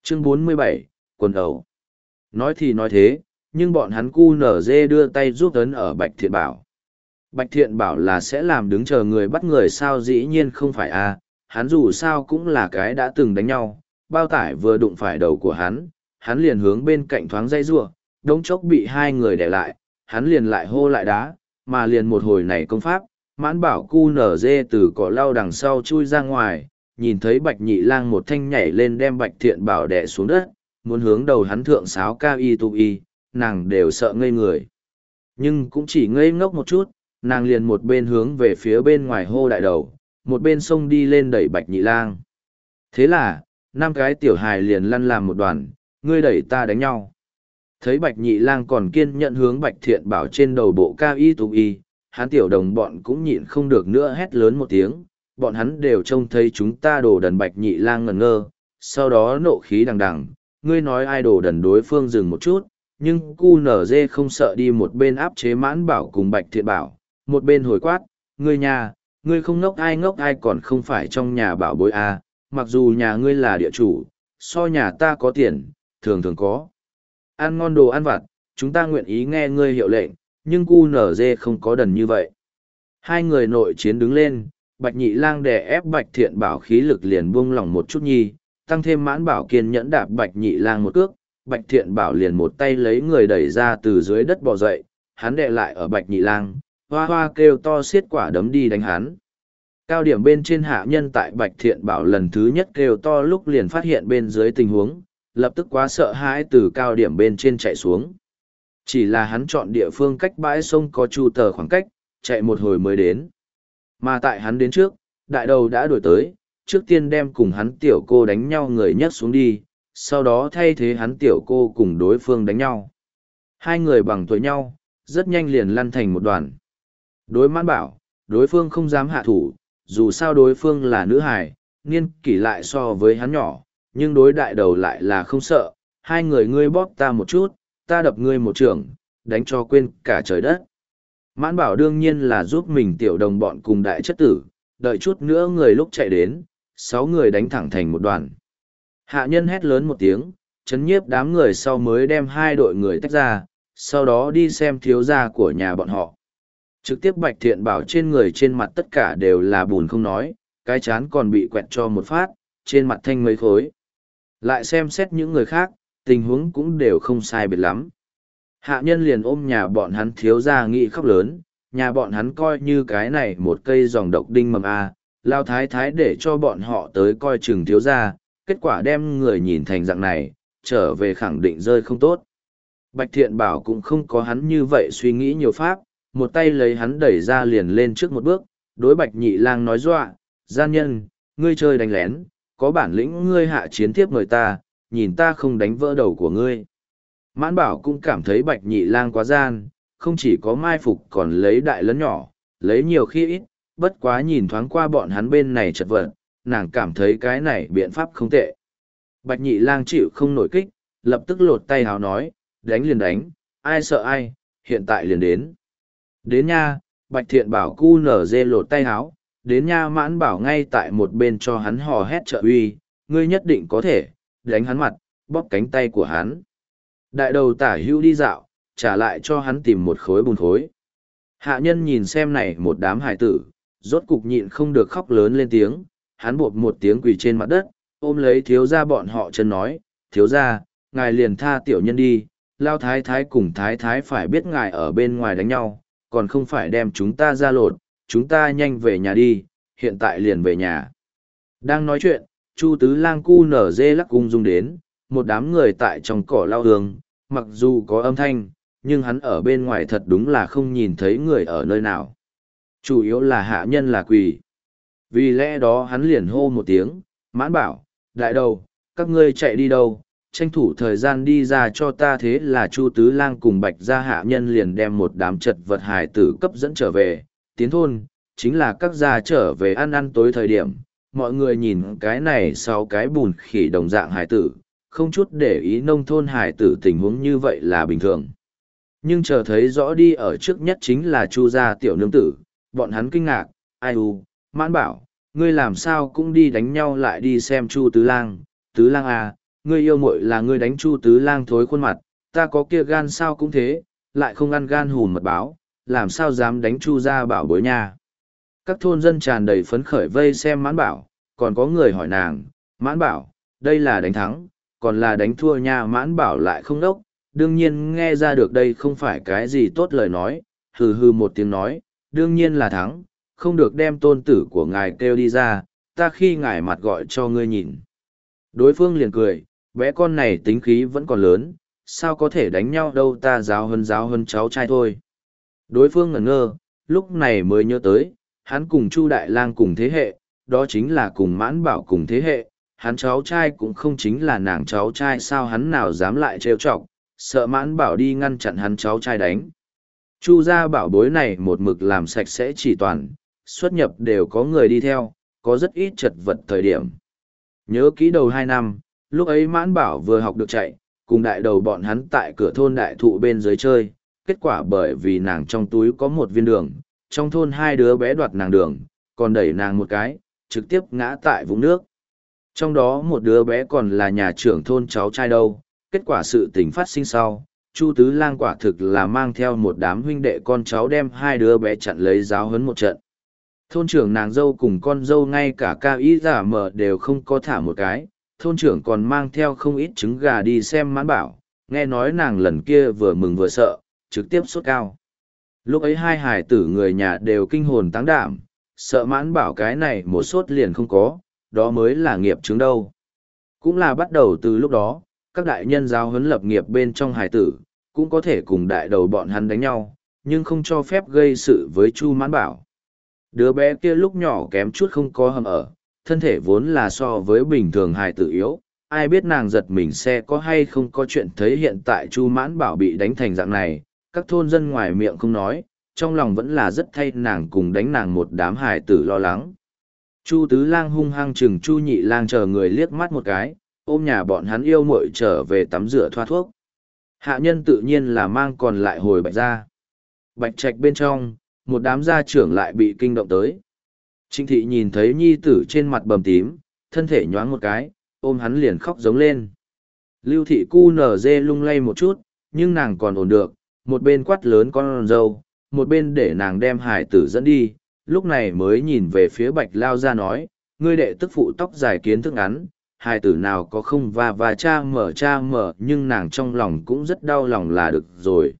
Chương 47, quần ẩu. Nói thì nói thế, nhưng bọn hắn cu nở dê đưa tay giúp ấn ở Bạch Thiện Bảo. Bạch Thiện Bảo là sẽ làm đứng chờ người bắt người sao, dĩ nhiên không phải a, hắn dù sao cũng là cái đã từng đánh nhau, bao tải vừa đụng phải đầu của hắn liền hướng bên cạnh thoáng dây rua, đống chốc bị hai người đè lại, hắn liền lại hô lại đá, mà liền một hồi này công pháp, Mãn Bảo cu nở dê từ cỏ lau đằng sau chui ra ngoài, nhìn thấy Bạch Nhị Lang một thanh nhảy lên đem Bạch Thiện Bảo đè xuống đất, muốn hướng đầu hắn thượng sáo cao y tu y, nàng đều sợ ngây người. Nhưng cũng chỉ ngây ngốc một chút, nàng liền một bên hướng về phía bên ngoài hô đại đầu, một bên xông đi lên đẩy Bạch Nhị Lang. Thế là, năm cái tiểu hài liền lăn làm một đoàn, ngươi đẩy ta đánh nhau. Thấy Bạch Nhị Lang còn kiên nhận hướng Bạch Thiện Bảo trên đầu bộ cao y tu y, hắn tiểu đồng bọn cũng nhịn không được nữa hét lớn một tiếng, bọn hắn đều trông thấy chúng ta đồ đần. Bạch Nhị Lang ngẩn ngơ, sau đó nộ khí đằng đằng, ngươi nói ai đồ đần. Đối phương dừng một chút, nhưng cu nở dê không sợ đi một bên áp chế Mãn Bảo cùng Bạch Thiện Bảo, một bên hồi quát, ngươi nhà, ngươi không ngốc ai còn không phải trong nhà bảo bối à, mặc dù nhà ngươi là địa chủ, so nhà ta có tiền, thường thường có ăn ngon đồ ăn vặt, chúng ta nguyện ý nghe ngươi hiệu lệnh, nhưng cu nở dê không có đần như vậy. Hai người nội chiến đứng lên, Bạch Nhị Lang đè ép Bạch Thiện Bảo khí lực liền buông lỏng một chút nhi, tăng thêm Mãn Bảo kiên nhẫn đạp Bạch Nhị Lang một cước, Bạch Thiện Bảo liền một tay lấy người đẩy ra từ dưới đất bò dậy, hắn đè lại ở Bạch Nhị Lang, hoa hoa kêu to xiết quả đấm đi đánh hắn. Cao điểm bên trên hạ nhân tại Bạch Thiện Bảo lần thứ nhất kêu to lúc liền phát hiện bên dưới tình huống, lập tức quá sợ hãi từ cao điểm bên trên chạy xuống. Chỉ là hắn chọn địa phương cách bãi sông có chu tờ khoảng cách, chạy một hồi mới đến. Mà tại hắn đến trước, đại đầu đã đuổi tới, trước tiên đem cùng hắn tiểu cô đánh nhau người nhấc xuống đi, sau đó thay thế hắn tiểu cô cùng đối phương đánh nhau. Hai người bằng tuổi nhau, rất nhanh liền lăn thành một đoàn. Đối Mãn Bảo, đối phương không dám hạ thủ, dù sao đối phương là nữ hài, niên kỷ lại so với hắn nhỏ, nhưng đối đại đầu lại là không sợ, hai người ngươi bóp ta một chút, ta đập ngươi một trường, đánh cho quên cả trời đất. Mãn Bảo đương nhiên là giúp mình tiểu đồng bọn cùng đại chất tử, đợi chút nữa người lúc chạy đến, 6 người đánh thẳng thành một đoàn. Hạ nhân hét lớn một tiếng, chấn nhiếp đám người sau mới đem hai đội người tách ra, sau đó đi xem thiếu gia của nhà bọn họ. Trực tiếp Bạch Thiện Bảo trên người trên mặt tất cả đều là bùn không nói, cái chán còn bị quẹt cho một phát, trên mặt thanh mấy khối. Lại xem xét những người khác, tình huống cũng đều không sai biệt lắm. Hạ nhân liền ôm nhà bọn hắn thiếu gia nghị khóc lớn, nhà bọn hắn coi như cái này một cây dòng độc đinh mầm A, lao thái thái để cho bọn họ tới coi chừng thiếu gia, kết quả đem người nhìn thành dạng này, trở về khẳng định rơi không tốt. Bạch Thiện Bảo cũng không có hắn như vậy suy nghĩ nhiều pháp, một tay lấy hắn đẩy ra liền lên trước một bước, đối Bạch Nhị Lang nói dọa, gian nhân, ngươi chơi đánh lén, có bản lĩnh ngươi hạ chiến tiếp mời ta, nhìn ta không đánh vỡ đầu của ngươi. Mãn Bảo cũng cảm thấy Bạch Nhị Lang quá gian, không chỉ có mai phục còn lấy đại lẫn nhỏ, lấy nhiều khi ít, bất quá nhìn thoáng qua bọn hắn bên này chật vật, nàng cảm thấy cái này biện pháp không tệ. Bạch Nhị Lang chịu không nổi kích, lập tức lột tay hào nói, đánh liền đánh, ai sợ ai, hiện tại liền đến. Đến nha, Bạch Thiện Bảo cu nở dê lột tay háo, đến nha. Mãn Bảo ngay tại một bên cho hắn hò hét trợ uy, ngươi nhất định có thể, đánh hắn mặt, bóp cánh tay của hắn. Đại đầu tả hữu đi dạo, trả lại cho hắn tìm một khối bùn khối. Hạ nhân nhìn xem này một đám hải tử, rốt cục nhịn không được khóc lớn lên tiếng, hắn buộc một tiếng quỳ trên mặt đất, ôm lấy thiếu gia bọn họ chân nói, thiếu gia, ngài liền tha tiểu nhân đi, lao thái thái cùng thái thái phải biết ngài ở bên ngoài đánh nhau, còn không phải đem chúng ta ra lột, chúng ta nhanh về nhà đi, hiện tại liền về nhà. Đang nói chuyện, Chu Tứ Lang cu nở dê lắc cung dung đến, một đám người tại trong cỏ lao hương, mặc dù có âm thanh, nhưng hắn ở bên ngoài thật đúng là không nhìn thấy người ở nơi nào. Chủ yếu là hạ nhân là quỳ. Vì lẽ đó hắn liền hô một tiếng, Mãn Bảo, đại đầu, các ngươi chạy đi đâu, tranh thủ thời gian đi ra cho ta. Thế là Chu Tứ Lang cùng Bạch gia hạ nhân liền đem một đám chật vật hài tử cấp dẫn trở về, tiến thôn, chính là các gia trở về ăn tối thời điểm. Mọi người nhìn cái này sau cái bùn khỉ đồng dạng hài tử, không chút để ý nông thôn hài tử tình huống như vậy là bình thường. Nhưng chờ thấy rõ đi ở trước nhất chính là Chu gia tiểu nương tử, bọn hắn kinh ngạc, ai u, Mãn Bảo, ngươi làm sao cũng đi đánh nhau lại đi xem Chu Tứ Lang à, ngươi yêu muội là ngươi đánh Chu Tứ Lang thối khuôn mặt, ta có kia gan sao cũng thế, lại không ăn gan hùn mật báo, làm sao dám đánh Chu gia bảo bối nha. Các thôn dân tràn đầy phấn khởi vây xem Mãn Bảo, còn có người hỏi nàng, Mãn Bảo, đây là đánh thắng, còn là đánh thua nha. Mãn Bảo lại không đốc, đương nhiên nghe ra được đây không phải cái gì tốt lời nói, hừ hừ một tiếng nói, đương nhiên là thắng, không được đem tôn tử của ngài kêu đi ra, ta khi ngài mặt gọi cho ngươi nhìn. Đối phương liền cười, bé con này tính khí vẫn còn lớn, sao có thể đánh nhau đâu, ta giáo hơn cháu trai thôi. Đối phương ngẩn ngơ, lúc này mới nhớ tới, hắn cùng Chu Đại Lang cùng thế hệ, đó chính là cùng Mãn Bảo cùng thế hệ, hắn cháu trai cũng không chính là nàng cháu trai, sao hắn nào dám lại trêu chọc, sợ Mãn Bảo đi ngăn chặn hắn cháu trai đánh. Chu gia bảo bối này một mực làm sạch sẽ chỉ toàn, xuất nhập đều có người đi theo, có rất ít chật vật thời điểm. Nhớ kỹ đầu 2 năm, lúc ấy Mãn Bảo vừa học được chạy, cùng đại đầu bọn hắn tại cửa thôn đại thụ bên dưới chơi, kết quả bởi vì nàng trong túi có một viên đường, trong thôn 2 đứa bé đoạt nàng đường, còn đẩy nàng một cái, trực tiếp ngã tại vũng nước. Trong đó một đứa bé còn là nhà trưởng thôn cháu trai đâu, kết quả sự tình phát sinh sau, Chu Tứ Lang quả thực là mang theo một đám huynh đệ con cháu đem 2 đứa bé chặn lấy giáo huấn một trận. Thôn trưởng nàng dâu cùng con dâu ngay cả ca ý giả mở đều không có thả một cái, thôn trưởng còn mang theo không ít trứng gà đi xem Mãn Bảo, nghe nói nàng lần kia vừa mừng vừa sợ, trực tiếp sốt cao. Lúc ấy 2 hải tử người nhà đều kinh hồn táng đảm, sợ Mãn Bảo cái này một sốt liền không có, đó mới là nghiệp chứng đâu. Cũng là bắt đầu từ lúc đó, các đại nhân giáo huấn lập nghiệp bên trong hải tử, cũng có thể cùng đại đầu bọn hắn đánh nhau, nhưng không cho phép gây sự với Chu Mãn Bảo. Đứa bé kia lúc nhỏ kém chút không có hầm ở, thân thể vốn là so với bình thường hài tử yếu, ai biết nàng giật mình xe có hay không có chuyện thấy hiện tại Chu Mãn Bảo bị đánh thành dạng này, các thôn dân ngoài miệng không nói, trong lòng vẫn là rất thay nàng cùng đánh nàng một đám hài tử lo lắng. Chu Tứ Lang hung hăng chừng Chu Nhị Lang chờ người liếc mắt một cái, ôm nhà bọn hắn yêu muội trở về tắm rửa thoa thuốc. Hạ nhân tự nhiên là mang còn lại hồi Bạch gia. Bạch Trạch bên trong, một đám gia trưởng lại bị kinh động tới. Trịnh thị nhìn thấy nhi tử trên mặt bầm tím, thân thể nhoáng một cái, ôm hắn liền khóc giống lên. Lưu thị cu nở dê lung lay một chút, nhưng nàng còn ổn được, một bên quát lớn con dâu, một bên để nàng đem hải tử dẫn đi, lúc này mới nhìn về phía Bạch Lao gia nói, ngươi đệ tức phụ tóc dài kiến thức ngắn, hải tử nào có không và cha mở nhưng nàng trong lòng cũng rất đau lòng là được rồi.